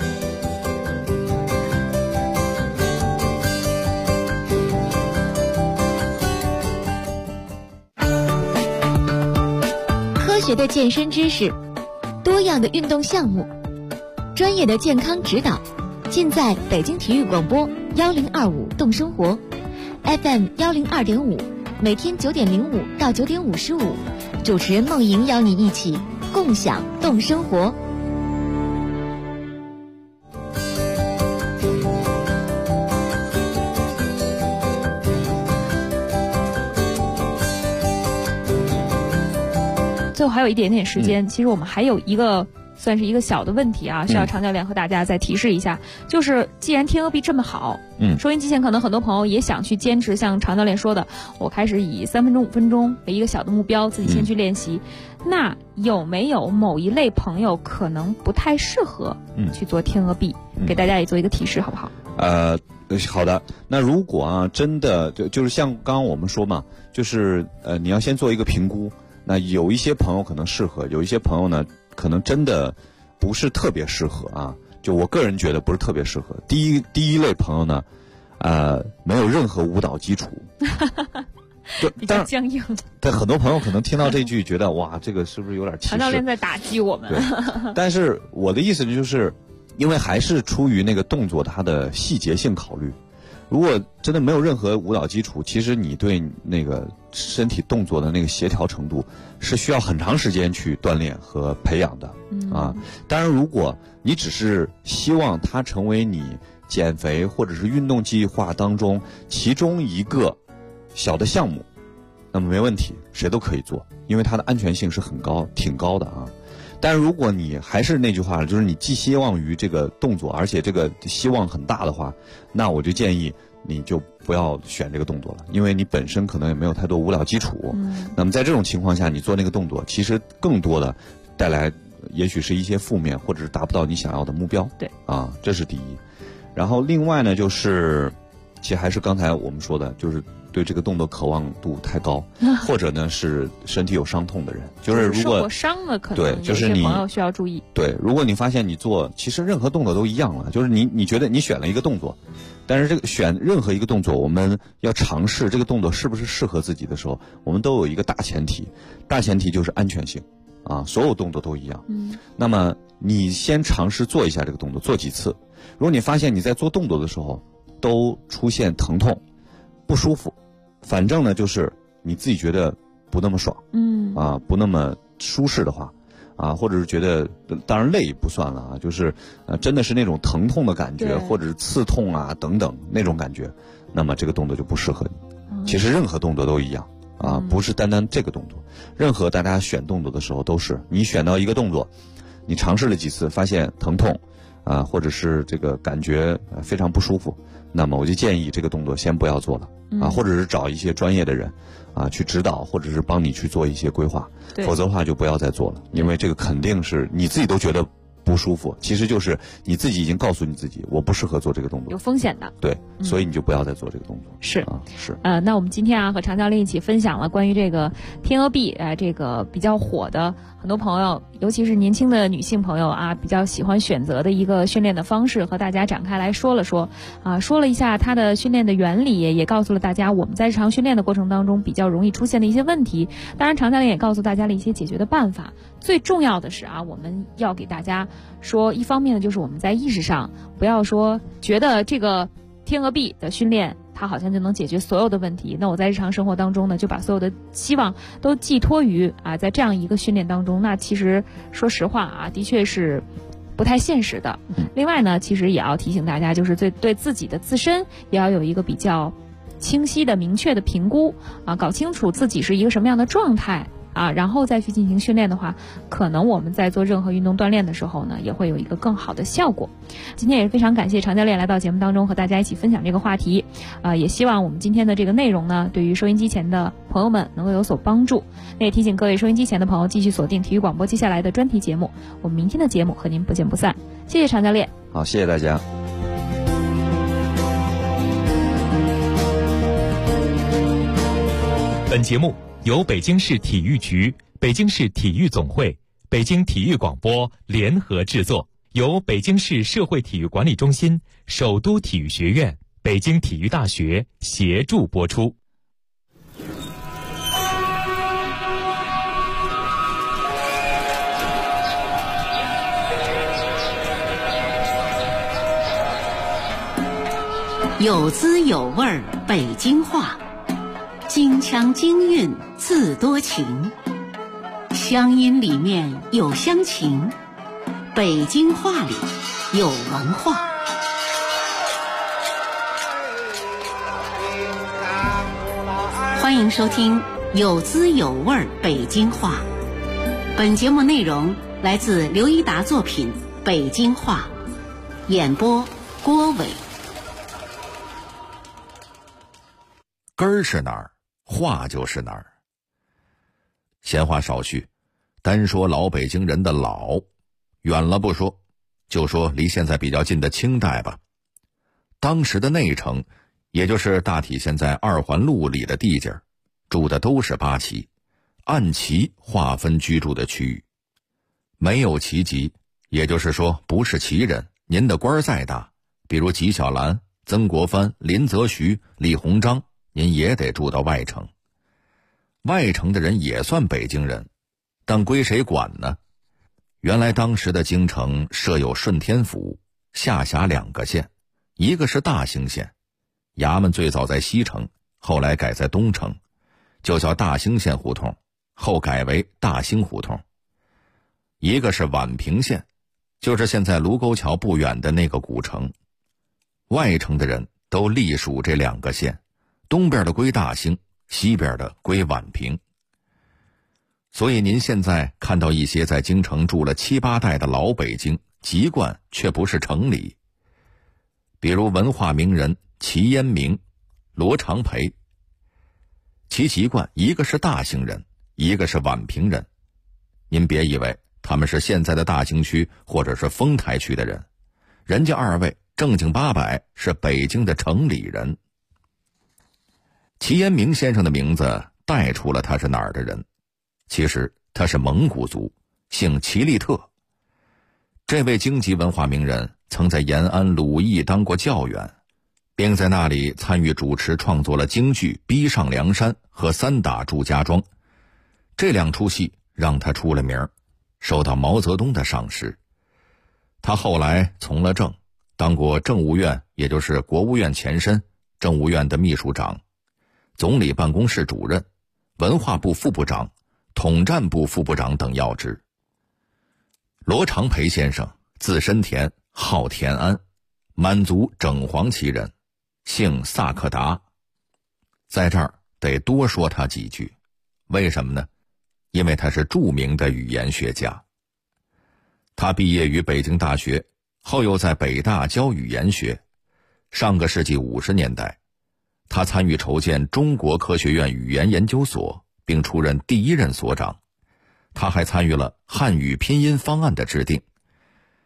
科学的健身知识，多样的运动项目，专业的健康指导，尽在北京体育广播1025动生活 FM 102.5，每天9点05到9点55，主持人梦莹邀你一起共享动生活。 最后还有一点点时间，其实我们还有一个算是一个小的问题啊，需要常教练和大家再提示一下。就是既然天鹅臂这么好，收音机前可能很多朋友也想去坚持，像常教练说的，我开始以3分钟、5分钟为一个小的目标，自己先去练习。那有没有某一类朋友可能不太适合去做天鹅臂？给大家也做一个提示，好不好？ 好的。那如果啊，真的就是像刚刚我们说嘛，就是你要先做一个评估。那有一些朋友可能适合，有一些朋友呢，可能真的不是特别适合啊。就我个人觉得不是特别适合。第一类朋友呢，没有任何舞蹈基础， 比较僵硬。 但很多朋友可能听到这句觉得哇，这个是不是有点歧视？ 常教练在打击我们。 对，但是我的意思就是，因为还是出于那个动作它的细节性考虑。如果真的没有任何舞蹈基础，其实你对那个身体动作的那个协调程度是需要很长时间去锻炼和培养的啊。当然，如果你只是希望它成为你减肥或者是运动计划当中其中一个小的项目，那么没问题，谁都可以做，因为它的安全性是很高，挺高的啊。但如果你还是那句话，就是你寄希望于这个动作，而且这个希望很大的话，那我就建议你就不要选这个动作了，因为你本身可能也没有太多舞蹈基础。那么在这种情况下，你做那个动作，其实更多的带来也许是一些负面，或者是达不到你想要的目标。 对啊，这是第一。然后另外呢，就是其实还是刚才我们说的，就是对这个动作渴望度太高，或者呢是身体有伤痛的人，就是如果受过伤的可能对，就是你朋友需要注意。 对，如果你发现你做其实任何动作都一样了，就是你觉得你选了一个动作，但是这个选任何一个动作，我们要尝试这个动作是不是适合自己的时候，我们都有一个大前提就是安全性啊，所有动作都一样。那么你先尝试做一下这个动作，做几次。如果你发现你在做动作的时候都出现疼痛、不舒服，反正呢就是你自己觉得不那么爽，不那么舒适的话，或者是觉得当然累不算了啊，就是真的是那种疼痛的感觉，或者是刺痛啊等等那种感觉，那么这个动作就不适合你。其实任何动作都一样啊，不是单单这个动作，任何大家选动作的时候都是，你选到一个动作，你尝试了几次，发现疼痛或者是这个感觉非常不舒服，那么我就建议这个动作先不要做了或者是找一些专业的人去指导，或者是帮你去做一些规划，否则的话就不要再做了，因为这个肯定是你自己都觉得不舒服，其实就是你自己已经告诉你自己，我不适合做这个动作， 有风险的。 对，所以你就不要再做这个动作。 是啊，是。 那我们今天和常教练一起分享了关于这个天鹅臂这个比较火的，很多朋友，尤其是年轻的女性朋友啊，比较喜欢选择的一个训练的方式，和大家展开来说了说说了一下它的训练的原理，也告诉了大家我们在日常训练的过程当中比较容易出现的一些问题。当然，常教练也告诉大家了一些解决的办法。最重要的是我们要给大家说，一方面呢，就是我们在意识上不要说觉得这个天鹅臂的训练它好像就能解决所有的问题，那我在日常生活当中呢，就把所有的希望都寄托于在这样一个训练当中，那其实说实话的确是不太现实的。另外呢，其实也要提醒大家，就是对自己的自身也要有一个比较清晰的明确的评估搞清楚自己是一个什么样的状态然后再去进行训练的话，可能我们在做任何运动锻炼的时候呢，也会有一个更好的效果。今天也是非常感谢常教练来到节目当中和大家一起分享这个话题也希望我们今天的这个内容呢，对于收音机前的朋友们能够有所帮助。那也提醒各位收音机前的朋友继续锁定体育广播接下来的专题节目，我们明天的节目和您不见不散。谢谢常教练。 好，谢谢大家。 本节目由北京市体育局、北京市体育总会、北京体育广播联合制作，由北京市社会体育管理中心、首都体育学院、北京体育大学协助播出。 有滋有味儿北京话，京腔京韵自多情，乡音里面有乡情，北京话里有文化。欢迎收听有滋有味儿北京话。本节目内容来自刘一达作品《北京话》，演播郭伟。 根儿是哪儿，话就是哪儿。闲话少叙，单说老北京人的老，远了不说，就说离现在比较近的清代吧。当时的内城，也就是大体现在二环路里的地界，住的都是八旗，按旗划分居住的区域。没有旗籍，也就是说不是旗人，您的官再大，比如纪晓岚、曾国藩、林则徐、李鸿章，您也得住到外城。外城的人也算北京人，但归谁管呢？原来当时的京城设有顺天府，下辖2个县，一个是大兴县，衙门最早在西城，后来改在东城，就叫大兴县胡同，后改为大兴胡同。一个是宛平县，就是现在卢沟桥不远的那个古城。外城的人都隶属这2个县，东边的归大兴，西边的归宛平。所以您现在看到一些在京城住了7、8代的老北京，籍贯却不是城里。比如文化名人齐烟明、罗长培，其籍贯一个是大兴人，一个是宛平人。您别以为他们是现在的大兴区或者是丰台区的人，人家2位正经八百是北京的城里人。齐烟明先生的名字带出了他是哪儿的人，其实他是蒙古族，姓齐利特。这位京籍文化名人曾在延安鲁艺当过教员，并在那里参与主持创作了京剧《逼上梁山》和《三打祝家庄》，这2出戏让他出了名，受到毛泽东的赏识。他后来从了政，当过政务院，也就是国务院前身政务院的秘书长，总理办公室主任，文化部副部长，统战部副部长等要职。罗长培先生字申田，号田安，满族整黄旗人，姓萨克达。在这儿得多说他几句，为什么呢？因为他是著名的语言学家。他毕业于北京大学，后又在北大教语言学。上个世纪50年代，他参与筹建中国科学院语言研究所，并出任第1任所长。他还参与了汉语拼音方案的制定。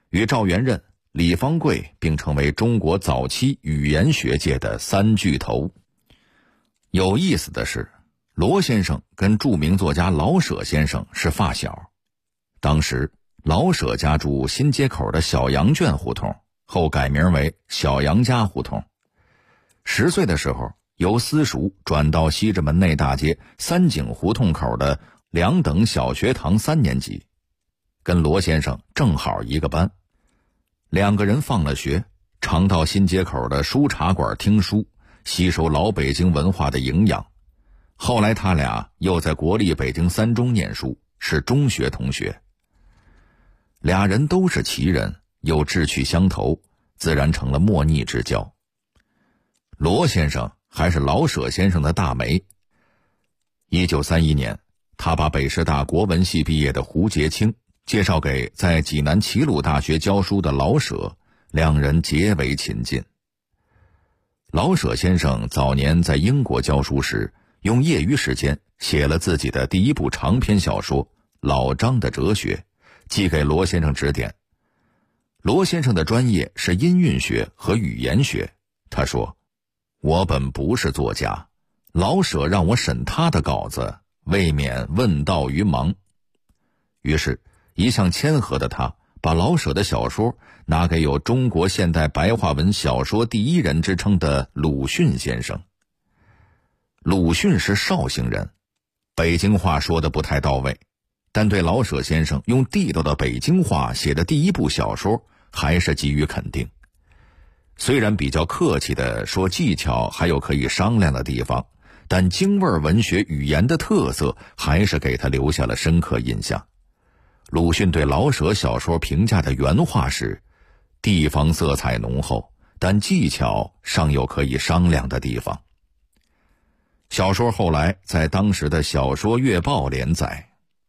与赵元任、李方贵并称为中国早期语言学界的三巨头。有意思的是，罗先生跟著名作家老舍先生是发小。当时老舍家住新街口的小羊圈胡同，后改名为小杨家胡同。10岁的时候，由私塾转到西直门内大街三井胡同口的2等小学堂3年级，跟罗先生正好一个班。2个人放了学，常到新街口的书茶馆听书，吸收老北京文化的营养。后来他俩又在国立北京3中念书，是中学同学。俩人都是奇人，又志趣相投，自然成了莫逆之交。罗先生还是老舍先生的大媒。1931年，他把北师大国文系毕业的胡洁清介绍给在济南齐鲁大学教书的老舍，两人结为亲近。老舍先生早年在英国教书时，用业余时间写了自己的第一部长篇小说《老张的哲学》，寄给罗先生指点。罗先生的专业是音韵学和语言学，他说：“我本不是作家，老舍让我审他的稿子，未免问道于盲。”于是一向谦和的他把老舍的小说拿给有中国现代白话文小说第一人之称的鲁迅先生。鲁迅是绍兴人，北京话说得不太到位，但对老舍先生用地道的北京话写的第一部小说还是给予肯定。虽然比较客气地说技巧还有可以商量的地方，但京味文学语言的特色还是给他留下了深刻印象。鲁迅对老舍小说评价的原话是：地方色彩浓厚，但技巧尚有可以商量的地方。小说后来在当时的小说月报连载。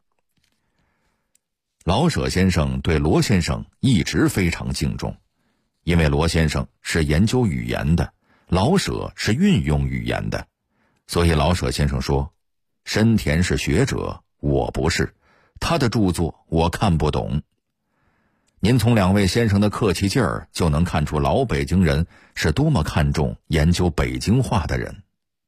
老舍先生对罗先生一直非常敬重，因为罗先生是研究语言的，老舍是运用语言的，所以老舍先生说：深田是学者，我不是，他的著作我看不懂。您从2位先生的客气劲儿就能看出老北京人是多么看重研究北京话的人。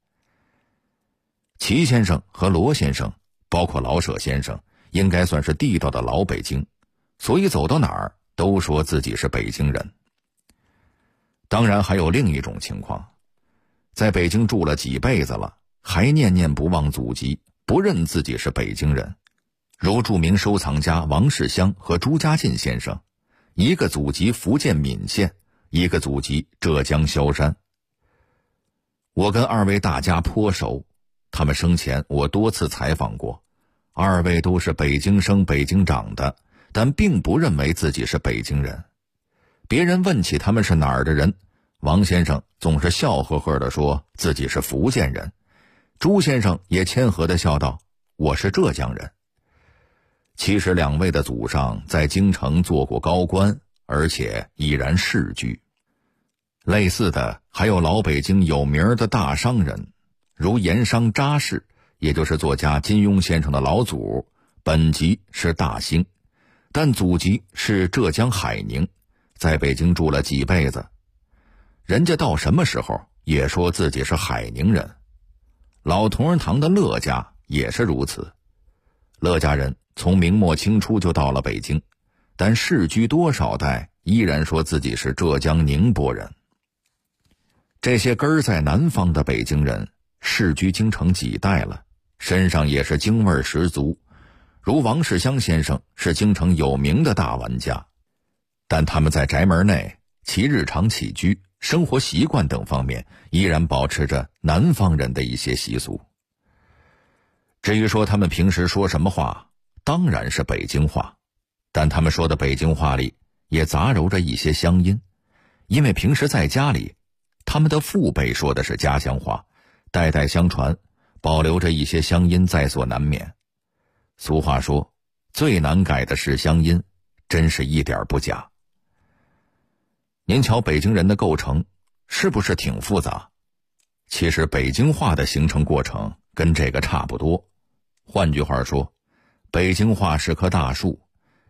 齐先生和罗先生，包括老舍先生，应该算是地道的老北京，所以走到哪儿都说自己是北京人。当然还有另一种情况，在北京住了几辈子了，还念念不忘祖籍，不认自己是北京人，如著名收藏家王世襄和朱家进先生，一个祖籍福建闽县，一个祖籍浙江萧山。我跟2位大家颇熟，他们生前我多次采访过，2位都是北京生北京长的，但并不认为自己是北京人。别人问起他们是哪儿的人，王先生总是笑呵呵地说自己是福建人，朱先生也谦和地笑道：我是浙江人。其实2位的祖上在京城做过高官，而且已然世居。类似的还有老北京有名的大商人，如盐商查氏，也就是作家金庸先生的老祖，本籍是大兴，但祖籍是浙江海宁，在北京住了几辈子。人家到什么时候也说自己是海宁人。老同仁堂的乐家也是如此，乐家人从明末清初就到了北京，但世居多少代依然说自己是浙江宁波人。这些根儿在南方的北京人世居京城几代了，身上也是京味十足，如王世襄先生是京城有名的大玩家，但他们在宅门内其日常起居、生活习惯等方面依然保持着南方人的一些习俗。至于说他们平时说什么话，当然是北京话，但他们说的北京话里也杂糅着一些乡音，因为平时在家里他们的父辈说的是家乡话，代代相传，保留着一些乡音在所难免。俗话说，最难改的是乡音，真是一点不假。您瞧北京人的构成是不是挺复杂？其实北京话的形成过程跟这个差不多。换句话说，北京话是棵大树，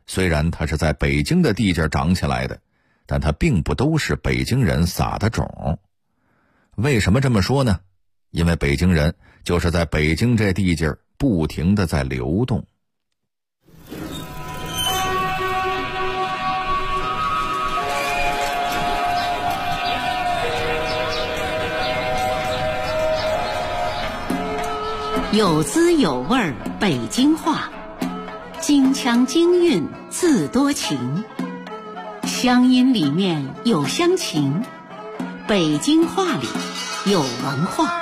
虽然他是在北京的地界长起来的，但他并不都是北京人撒的种。为什么这么说呢？因为北京人就是在北京这地界不停地在流动。 有滋有味儿北京话，京腔京韵字多情，乡音里面有乡情，北京话里有文化。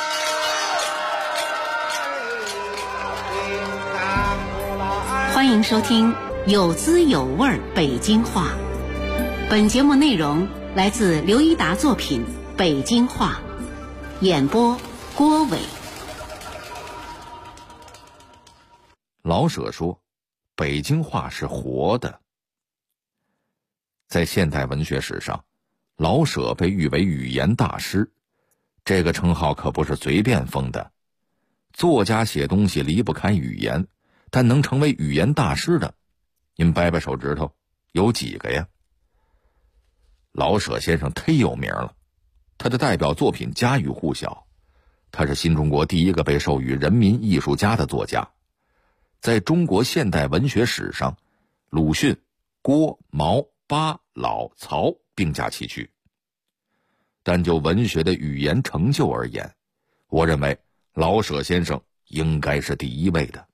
欢迎收听有滋有味儿北京话。本节目内容来自刘一达作品《北京话》，演播郭伟。 老舍说，北京话是活的。在现代文学史上，老舍被誉为语言大师，这个称号可不是随便封的。作家写东西离不开语言，但能成为语言大师的，您掰掰手指头，有几个呀？老舍先生忒有名了，他的代表作品家喻户晓，他是新中国第一个被授予人民艺术家的作家。在中国现代文学史上，鲁迅、郭、毛、巴、老、曹并驾齐驱。但就文学的语言成就而言，我认为老舍先生应该是第一位的。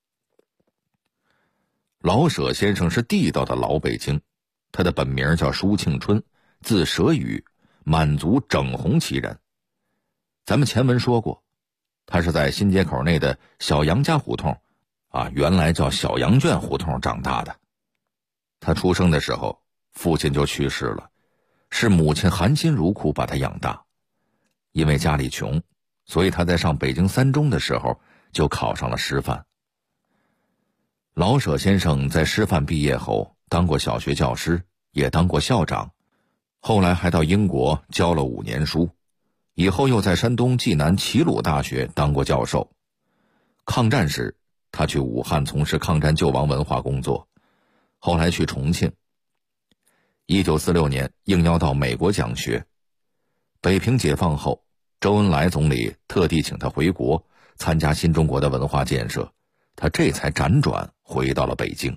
老舍先生是地道的老北京，他的本名叫舒庆春，字舍宇，满族整红旗人。咱们前文说过，他是在新街口内的小杨家胡同原来叫小羊圈胡同长大的。他出生的时候，父亲就去世了，是母亲含辛茹苦把他养大。因为家里穷，所以他在上北京三中的时候就考上了师范。老舍先生在师范毕业后当过小学教师，也当过校长，后来还到英国教了5年书，以后又在山东济南齐鲁大学当过教授。抗战时他去武汉从事抗战救亡文化工作，后来去重庆。1946年应邀到美国讲学。北平解放后，周恩来总理特地请他回国参加新中国的文化建设，他这才辗转回到了北京。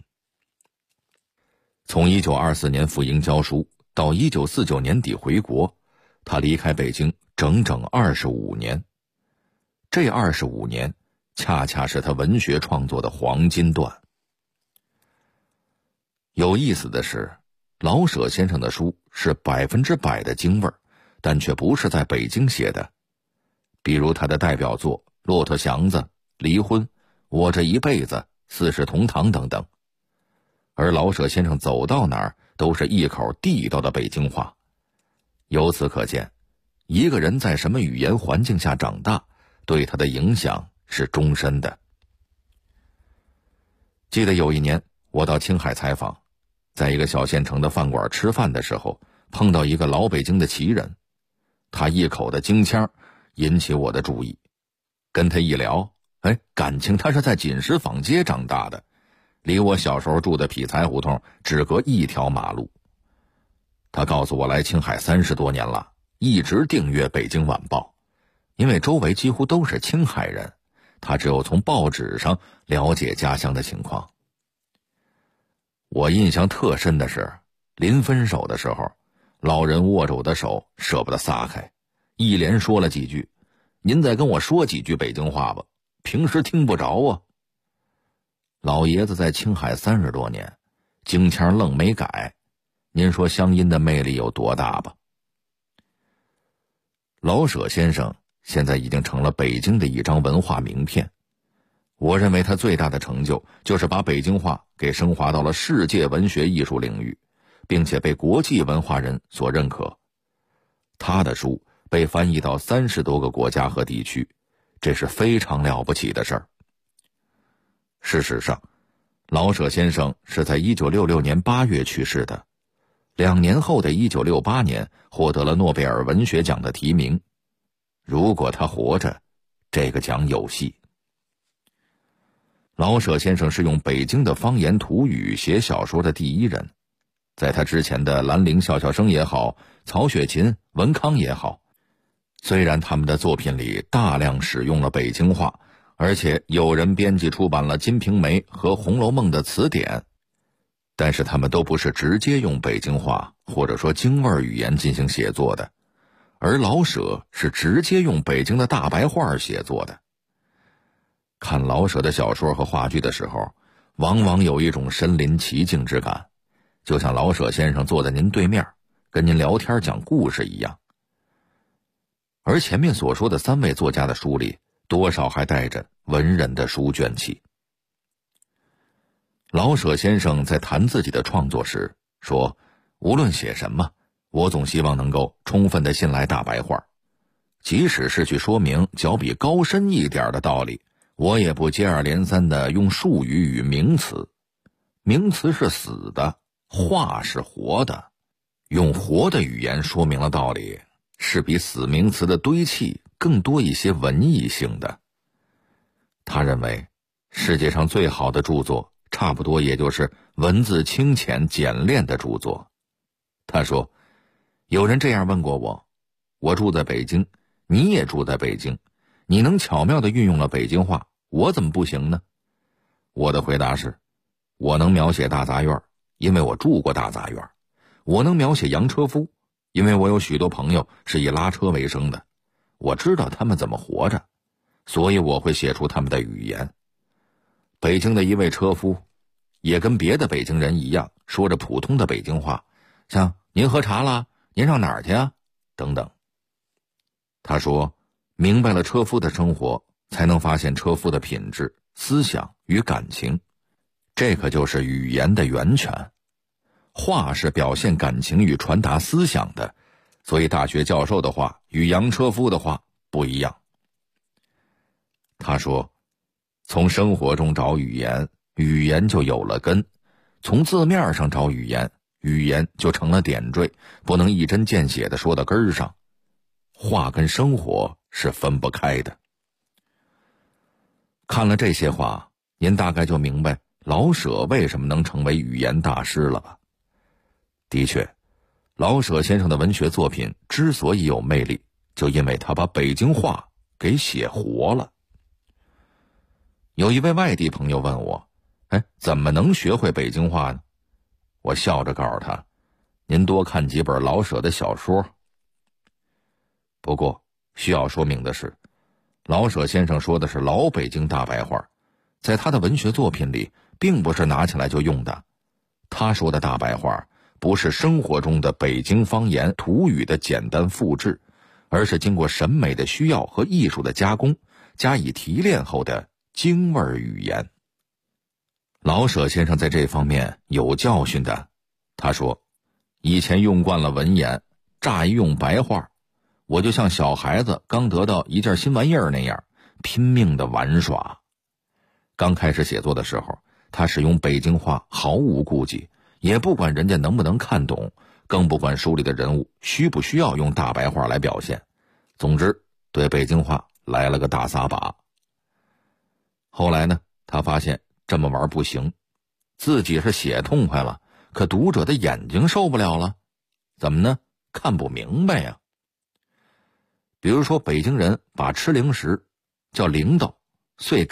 从1924年赴英教书到1949年底回国，他离开北京整整25年。这25年恰恰是他文学创作的黄金段。有意思的是，老舍先生的书是100%的京味儿，但却不是在北京写的。比如他的代表作《骆驼祥子》《离婚》《我这一辈子》《四世同堂》等等。而老舍先生走到哪儿都是一口地道的北京话。由此可见，一个人在什么语言环境下长大，对他的影响是终身的。记得有一年我到青海采访，在一个小县城的饭馆吃饭的时候，碰到一个老北京的旗人，他一口的京腔引起我的注意。跟他一聊，感情他是在锦石坊街长大的，离我小时候住的匹才胡同只隔一条马路。他告诉我来青海30多年了，一直订阅《北京晚报》，因为周围几乎都是青海人，他只有从报纸上了解家乡的情况。我印象特深的是，临分手的时候，老人握着我的手舍不得撒开，一连说了几句：“您再跟我说几句北京话吧，平时听不着啊。”老爷子在青海30多年，京腔愣没改，您说乡音的魅力有多大吧？老舍先生现在已经成了北京的一张文化名片。我认为他最大的成就就是把北京话给升华到了世界文学艺术领域，并且被国际文化人所认可。他的书被翻译到30多个国家和地区，这是非常了不起的事儿。事实上，老舍先生是在1966年8月去世的，2年后的1968年获得了诺贝尔文学奖的提名。如果他活着，这个奖有戏。 老舍先生是用北京的方言土语写小说的第一人，在他之前的兰陵笑笑生也好，曹雪芹、文康也好，虽然他们的作品里大量使用了北京话，而且有人编辑出版了《金瓶梅》和《红楼梦》的词典，但是他们都不是直接用北京话或者说京味语言进行写作的，而老舍是直接用北京的大白话写作的。看老舍的小说和话剧的时候，往往有一种身临其境之感，就像老舍先生坐在您对面，跟您聊天讲故事一样。而前面所说的3位作家的书里，多少还带着文人的书卷气。老舍先生在谈自己的创作时说，无论写什么，我总希望能够充分地信赖大白话，即使是去说明较比高深一点的道理，我也不接二连三地用术语与名词。名词是死的，话是活的，用活的语言说明了道理，是比死名词的堆砌更多一些文艺性的。他认为世界上最好的著作差不多也就是文字清浅简练的著作。他说，有人这样问过我，我住在北京，你也住在北京，你能巧妙地运用了北京话，我怎么不行呢？我的回答是，我能描写大杂院，因为我住过大杂院；我能描写洋车夫，因为我有许多朋友是以拉车为生的，我知道他们怎么活着，所以我会写出他们的语言。北京的一位车夫也跟别的北京人一样，说着普通的北京话，像您喝茶啦，您上哪儿去啊，等等。他说，明白了车夫的生活，才能发现车夫的品质、思想与感情，这可就是语言的源泉。话是表现感情与传达思想的，所以大学教授的话与洋车夫的话不一样。他说，从生活中找语言，语言就有了根；从字面上找语言，语言就成了点缀，不能一针见血地说到根儿上。话跟生活是分不开的。看了这些话，您大概就明白老舍为什么能成为语言大师了吧？的确，老舍先生的文学作品之所以有魅力，就因为他把北京话给写活了。有一位外地朋友问我，怎么能学会北京话呢？我笑着告诉他，您多看几本老舍的小说。不过需要说明的是，老舍先生说的是老北京大白话，在他的文学作品里并不是拿起来就用的。他说的大白话不是生活中的北京方言土语的简单复制，而是经过审美的需要和艺术的加工，加以提炼后的京味语言。老舍先生在这方面有教训的。他说，以前用惯了文言，乍一用白话，我就像小孩子刚得到一件新玩意儿那样，拼命的玩耍。刚开始写作的时候，他使用北京话毫无顾忌，也不管人家能不能看懂，更不管书里的人物需不需要用大白话来表现。总之，对北京话来了个大撒把。后来呢，他发现这么玩不行，自己是写痛快了，可读者的眼睛受不了了。怎么呢？看不明白呀。比如说，北京人把吃零食叫零豆，遂